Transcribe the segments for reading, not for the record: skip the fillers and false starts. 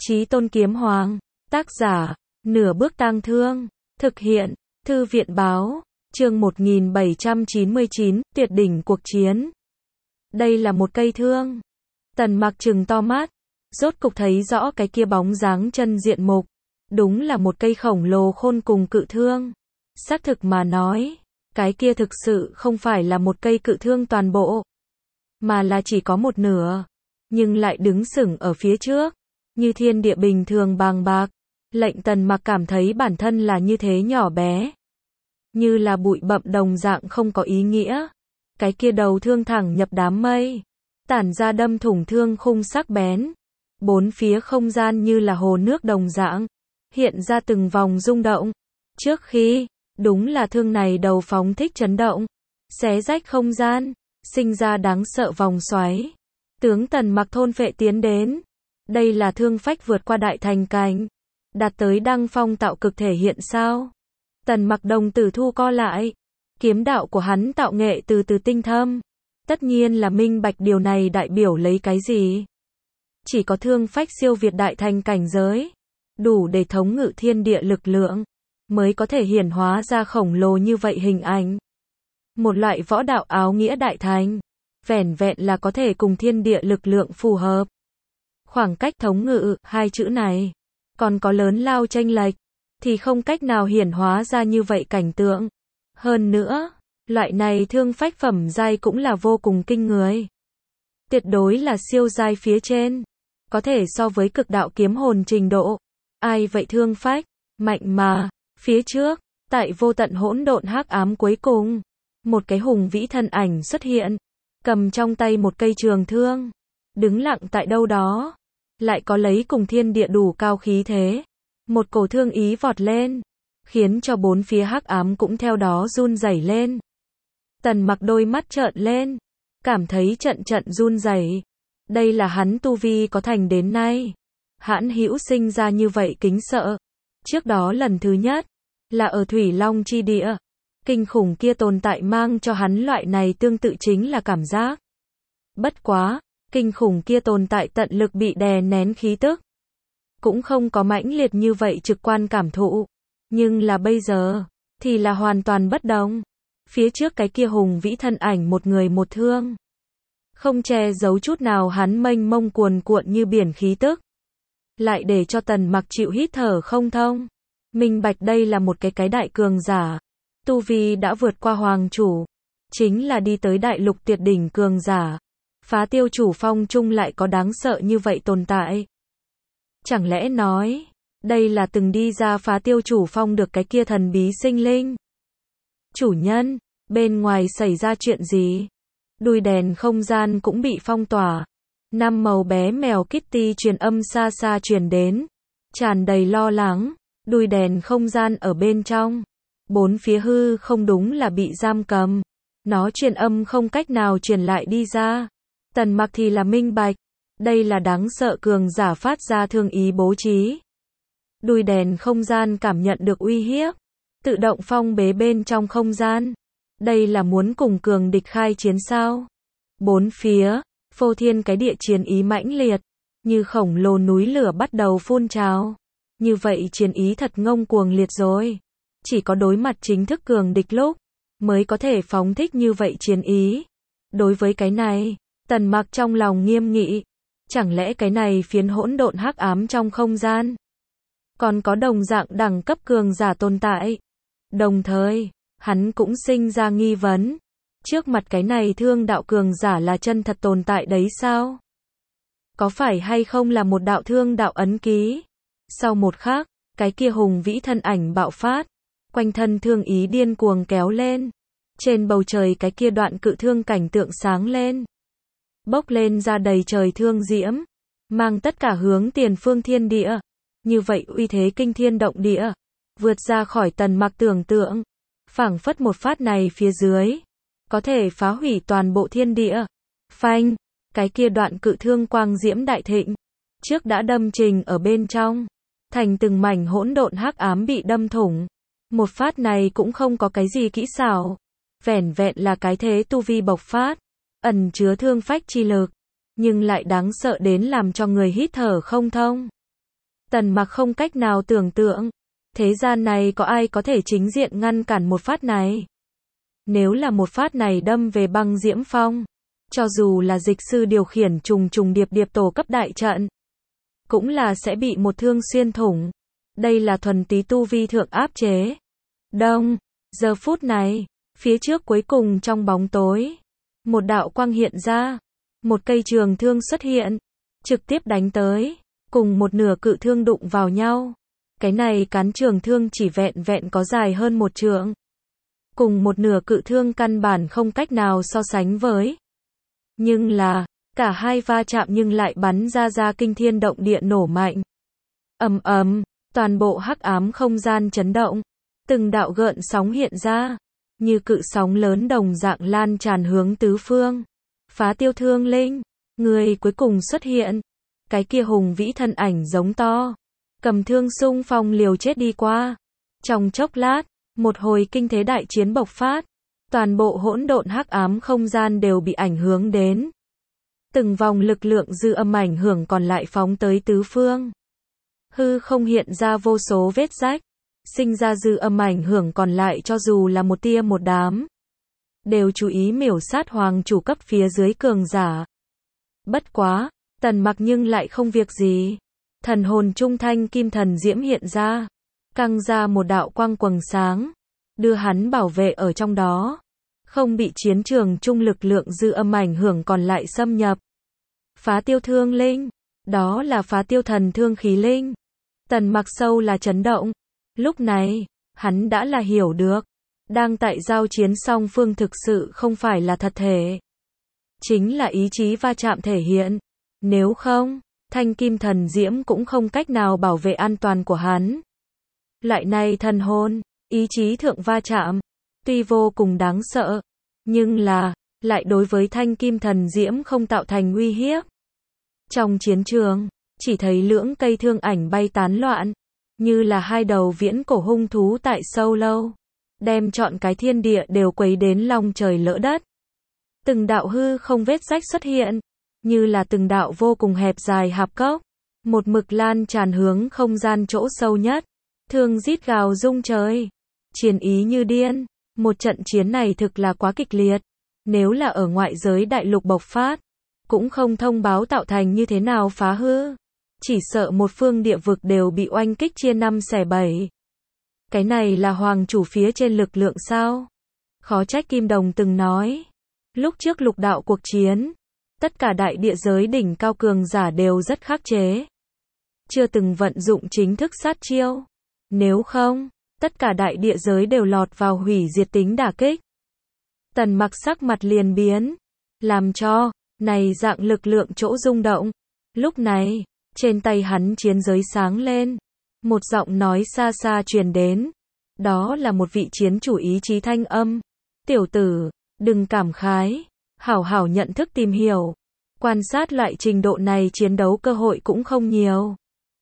Chí Tôn Kiếm Hoàng, tác giả, Nửa Bước Tang Thương, thực hiện, Thư viện báo, chương 1799, tuyệt đỉnh cuộc chiến. Đây là một cây thương. Tần Mặc trừng to mắt, rốt cục thấy rõ cái kia bóng dáng chân diện mục. Đúng là một cây khổng lồ khôn cùng cự thương. Xác thực mà nói, cái kia thực sự không phải là một cây cự thương toàn bộ, mà là chỉ có một nửa, nhưng lại đứng sừng ở phía trước, như thiên địa bình thường bàng bạc, lệnh Tần Mặc cảm thấy bản thân là như thế nhỏ bé, như là bụi bặm đồng dạng không có ý nghĩa. Cái kia đầu thương thẳng nhập đám mây, tản ra đâm thủng thương khung sắc bén, bốn phía không gian như là hồ nước đồng dạng, hiện ra từng vòng rung động. Trước khi, đúng là thương này đầu phóng thích chấn động, xé rách không gian, sinh ra đáng sợ vòng xoáy. Tướng Tần Mặc thôn phệ tiến đến. Đây là thương phách vượt qua đại thành cảnh, đạt tới đăng phong tạo cực thể hiện sao? Tần Mặc đồng tử thu co lại, kiếm đạo của hắn tạo nghệ từ từ tinh thâm, tất nhiên là minh bạch điều này đại biểu lấy cái gì. Chỉ có thương phách siêu việt đại thành cảnh giới, đủ để thống ngự thiên địa lực lượng, mới có thể hiển hóa ra khổng lồ như vậy hình ảnh. Một loại võ đạo áo nghĩa đại thành, vẻn vẹn là có thể cùng thiên địa lực lượng phù hợp. Khoảng cách thống ngự, hai chữ này, còn có lớn lao chênh lệch, thì không cách nào hiển hóa ra như vậy cảnh tượng. Hơn nữa, loại này thương phách phẩm giai cũng là vô cùng kinh người. Tuyệt đối là siêu giai phía trên, có thể so với cực đạo kiếm hồn trình độ. Ai vậy thương phách, mạnh mà, phía trước, tại vô tận hỗn độn hắc ám cuối cùng, một cái hùng vĩ thân ảnh xuất hiện, cầm trong tay một cây trường thương, đứng lặng tại đâu đó, lại có lấy cùng thiên địa đủ cao khí thế. Một cổ thương ý vọt lên, khiến cho bốn phía hắc ám cũng theo đó run rẩy lên. Tần Mặc đôi mắt trợn lên, cảm thấy trận trận run rẩy. Đây là hắn tu vi có thành đến nay, hãn hữu sinh ra như vậy kính sợ. Trước đó lần thứ nhất, là ở Thủy Long chi địa. Kinh khủng kia tồn tại mang cho hắn loại này tương tự chính là cảm giác. Bất quá, kinh khủng kia tồn tại tận lực bị đè nén khí tức, cũng không có mãnh liệt như vậy trực quan cảm thụ. Nhưng là bây giờ, thì là hoàn toàn bất đồng. Phía trước cái kia hùng vĩ thân ảnh một người một thương, không che giấu chút nào hắn mênh mông cuồn cuộn như biển khí tức, lại để cho Tần Mặc chịu hít thở không thông. Minh bạch đây là một cái đại cường giả, tu vi đã vượt qua hoàng chủ, chính là đi tới đại lục tuyệt đỉnh cường giả. Phá Tiêu Chủ Phong chung lại có đáng sợ như vậy tồn tại. Chẳng lẽ nói, đây là từng đi ra Phá Tiêu Chủ Phong được cái kia thần bí sinh linh? Chủ nhân, bên ngoài xảy ra chuyện gì? Đuôi đèn không gian cũng bị phong tỏa. Năm màu bé mèo Kitty truyền âm xa xa truyền đến, tràn đầy lo lắng. Đuôi đèn không gian ở bên trong, bốn phía hư không đúng là bị giam cầm, nó truyền âm không cách nào truyền lại đi ra. Tần Mặc thì là minh bạch, đây là đáng sợ cường giả phát ra thương ý bố trí. Đuôi đèn không gian cảm nhận được uy hiếp, tự động phong bế bên trong không gian. Đây là muốn cùng cường địch khai chiến sao? Bốn phía, phô thiên cái địa chiến ý mãnh liệt, như khổng lồ núi lửa bắt đầu phun trào. Như vậy chiến ý thật ngông cuồng liệt rồi. Chỉ có đối mặt chính thức cường địch lúc, mới có thể phóng thích như vậy chiến ý. Đối với cái này, Tần Mặc trong lòng nghiêm nghị. Chẳng lẽ cái này phiến hỗn độn hắc ám trong không gian, còn có đồng dạng đẳng cấp cường giả tồn tại? Đồng thời, hắn cũng sinh ra nghi vấn. Trước mặt cái này thương đạo cường giả là chân thật tồn tại đấy sao? Có phải hay không là một đạo thương đạo ấn ký? Sau một khắc, cái kia hùng vĩ thân ảnh bạo phát, quanh thân thương ý điên cuồng kéo lên. Trên bầu trời cái kia đoạn cự thương cảnh tượng sáng lên, bốc lên ra đầy trời thương diễm, mang tất cả hướng tiền phương thiên địa. Như vậy uy thế kinh thiên động địa, vượt ra khỏi Tần Mặc tưởng tượng. Phảng phất một phát này phía dưới, có thể phá hủy toàn bộ thiên địa. Phanh, cái kia đoạn cự thương quang diễm đại thịnh, trước đã đâm trình ở bên trong, thành từng mảnh hỗn độn hắc ám bị đâm thủng. Một phát này cũng không có cái gì kỹ xảo, vẻn vẹn là cái thế tu vi bộc phát, ẩn chứa thương phách chi lực, nhưng lại đáng sợ đến làm cho người hít thở không thông. Tần Mặc không cách nào tưởng tượng, thế gian này có ai có thể chính diện ngăn cản một phát này. Nếu là một phát này đâm về băng diễm phong, cho dù là dịch sư điều khiển trùng trùng điệp điệp tổ cấp đại trận, cũng là sẽ bị một thương xuyên thủng. Đây là thuần túy tu vi thượng áp chế. Đông, giờ phút này, phía trước cuối cùng trong bóng tối, một đạo quang hiện ra, một cây trường thương xuất hiện, trực tiếp đánh tới, cùng một nửa cự thương đụng vào nhau. Cái này cán trường thương chỉ vẹn vẹn có dài hơn 1 trượng. Cùng một nửa cự thương căn bản không cách nào so sánh với. Nhưng là, cả hai va chạm nhưng lại bắn ra kinh thiên động địa nổ mạnh. Ầm ầm, toàn bộ hắc ám không gian chấn động, từng đạo gợn sóng hiện ra, như cự sóng lớn đồng dạng lan tràn hướng tứ phương. Phá Tiêu Thương Linh, người cuối cùng xuất hiện, cái kia hùng vĩ thân ảnh giống to, cầm thương xung phong liều chết đi qua. Trong chốc lát, một hồi kinh thế đại chiến bộc phát, toàn bộ hỗn độn hắc ám không gian đều bị ảnh hưởng đến. Từng vòng lực lượng dư âm ảnh hưởng còn lại phóng tới tứ phương. Hư không hiện ra vô số vết rách, sinh ra dư âm ảnh hưởng còn lại cho dù là một tia một đám. Đều chú ý miểu sát hoàng chủ cấp phía dưới cường giả. Bất quá, Tần Mặc nhưng lại không việc gì. Thần hồn trung thanh kim thần diễm hiện ra, căng ra một đạo quang quầng sáng, đưa hắn bảo vệ ở trong đó, không bị chiến trường trung lực lượng dư âm ảnh hưởng còn lại xâm nhập. Phá Tiêu Thương Linh, đó là Phá Tiêu thần thương khí linh. Tần Mặc sâu là chấn động. Lúc này, hắn đã là hiểu được, đang tại giao chiến song phương thực sự không phải là thật thể, chính là ý chí va chạm thể hiện. Nếu không, thanh kim thần diễm cũng không cách nào bảo vệ an toàn của hắn. Loại này thần hồn, ý chí thượng va chạm, tuy vô cùng đáng sợ, nhưng là, lại đối với thanh kim thần diễm không tạo thành uy hiếp. Trong chiến trường, chỉ thấy lưỡng cây thương ảnh bay tán loạn, như là hai đầu viễn cổ hung thú tại sâu lâu, đem trọn cái thiên địa đều quấy đến long trời lỡ đất. Từng đạo hư không vết rách xuất hiện, như là từng đạo vô cùng hẹp dài hạp cốc, một mực lan tràn hướng không gian chỗ sâu nhất. Thương rít gào rung trời, chiến ý như điên. Một trận chiến này thực là quá kịch liệt, nếu là ở ngoại giới đại lục bộc phát, cũng không thông báo tạo thành như thế nào phá hư, chỉ sợ một phương địa vực đều bị oanh kích chia 5 xẻ 7. Cái này là hoàng chủ phía trên lực lượng sao? Khó trách Kim Đồng từng nói, lúc trước lục đạo cuộc chiến, tất cả đại địa giới đỉnh cao cường giả đều rất khắc chế, chưa từng vận dụng chính thức sát chiêu. Nếu không, tất cả đại địa giới đều lọt vào hủy diệt tính đả kích. Tần Mặc sắc mặt liền biến, làm cho này dạng lực lượng chỗ rung động. Lúc này, trên tay hắn chiến giới sáng lên, một giọng nói xa xa truyền đến, đó là một vị chiến chủ ý chí thanh âm. Tiểu tử, đừng cảm khái, hảo hảo nhận thức tìm hiểu, quan sát loại trình độ này chiến đấu cơ hội cũng không nhiều.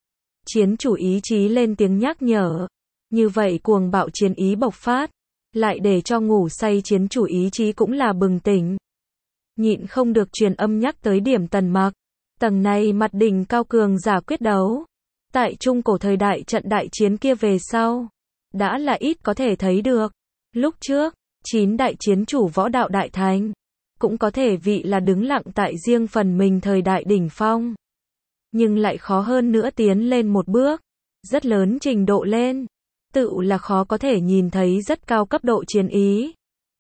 Chiến chủ ý chí lên tiếng nhắc nhở, như vậy cuồng bạo chiến ý bộc phát, lại để cho ngủ say chiến chủ ý chí cũng là bừng tỉnh. Nhịn không được truyền âm nhắc tới điểm Tần Mặc, tầng này mặt đỉnh cao cường giả quyết đấu. Tại trung cổ thời đại trận đại chiến kia về sau, đã là ít có thể thấy được. Lúc trước, 9 đại chiến chủ võ đạo đại thành, cũng có thể vị là đứng lặng tại riêng phần mình thời đại đỉnh phong. Nhưng lại khó hơn nữa tiến lên một bước, rất lớn trình độ lên, tự là khó có thể nhìn thấy rất cao cấp độ chiến ý.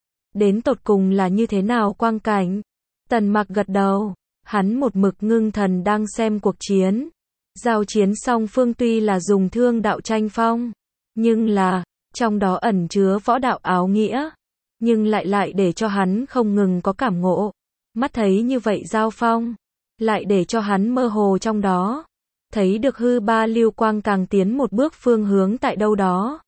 Đến tột cùng là như thế nào quang cảnh? Tần Mặc gật đầu, hắn một mực ngưng thần đang xem cuộc chiến. Giao chiến song phương tuy là dùng thương đạo tranh phong, nhưng là, trong đó ẩn chứa võ đạo áo nghĩa, nhưng lại để cho hắn không ngừng có cảm ngộ. Mắt thấy như vậy giao phong, lại để cho hắn mơ hồ trong đó, thấy được hư ba lưu quang càng tiến một bước phương hướng tại đâu đó.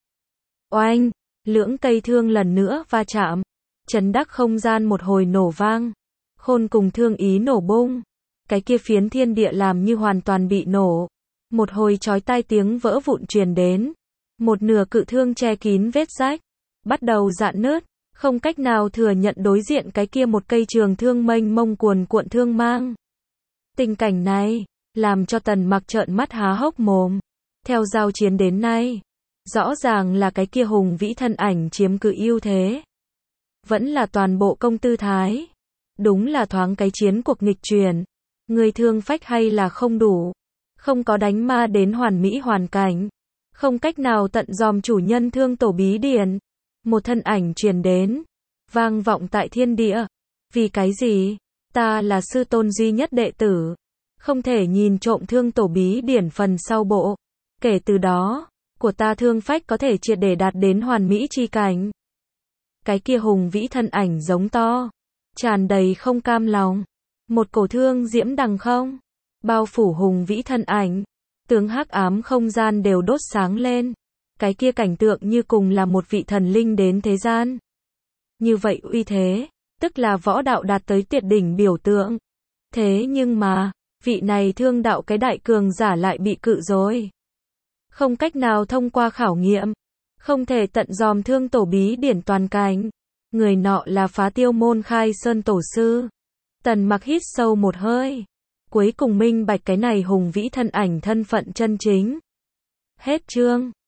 Oanh, lưỡng cây thương lần nữa va chạm, chấn đắc không gian một hồi nổ vang, khôn cùng thương ý nổ bung, cái kia phiến thiên địa làm như hoàn toàn bị nổ, một hồi chói tai tiếng vỡ vụn truyền đến, một nửa cự thương che kín vết rách, bắt đầu rạn nứt, không cách nào thừa nhận đối diện cái kia một cây trường thương mênh mông cuồn cuộn thương mang. Tình cảnh này, làm cho Tần Mặc trợn mắt há hốc mồm. Theo giao chiến đến nay, rõ ràng là cái kia hùng vĩ thân ảnh chiếm cứ ưu thế. Vẫn là toàn bộ công tư thái. Đúng là thoáng cái chiến cuộc nghịch chuyển. Người thương phách hay là không đủ. Không có đánh ma đến hoàn mỹ hoàn cảnh. Không cách nào tận dòm chủ nhân thương tổ bí điển. Một thân ảnh truyền đến. Vang vọng tại thiên địa. Vì cái gì? Ta là sư tôn duy nhất đệ tử. Không thể nhìn trộm thương tổ bí điển phần sau bộ. Kể từ đó, của ta thương phách có thể triệt để đạt đến hoàn mỹ chi cảnh. Cái kia hùng vĩ thân ảnh giống to. Tràn đầy không cam lòng. Một cổ thương diễm đằng không. Bao phủ hùng vĩ thân ảnh. Tướng hắc ám không gian đều đốt sáng lên. Cái kia cảnh tượng như cùng là một vị thần linh đến thế gian. Như vậy uy thế, tức là võ đạo đạt tới tuyệt đỉnh biểu tượng. Thế nhưng mà, vị này thương đạo cái đại cường giả lại bị cự rồi. Không cách nào thông qua khảo nghiệm. Không thể tận dòm thương tổ bí điển toàn cảnh. Người nọ là Phá Tiêu Môn Khai Sơn tổ sư. Tần Mặc hít sâu một hơi. Cuối cùng minh bạch cái này hùng vĩ thân ảnh thân phận chân chính. Hết chương.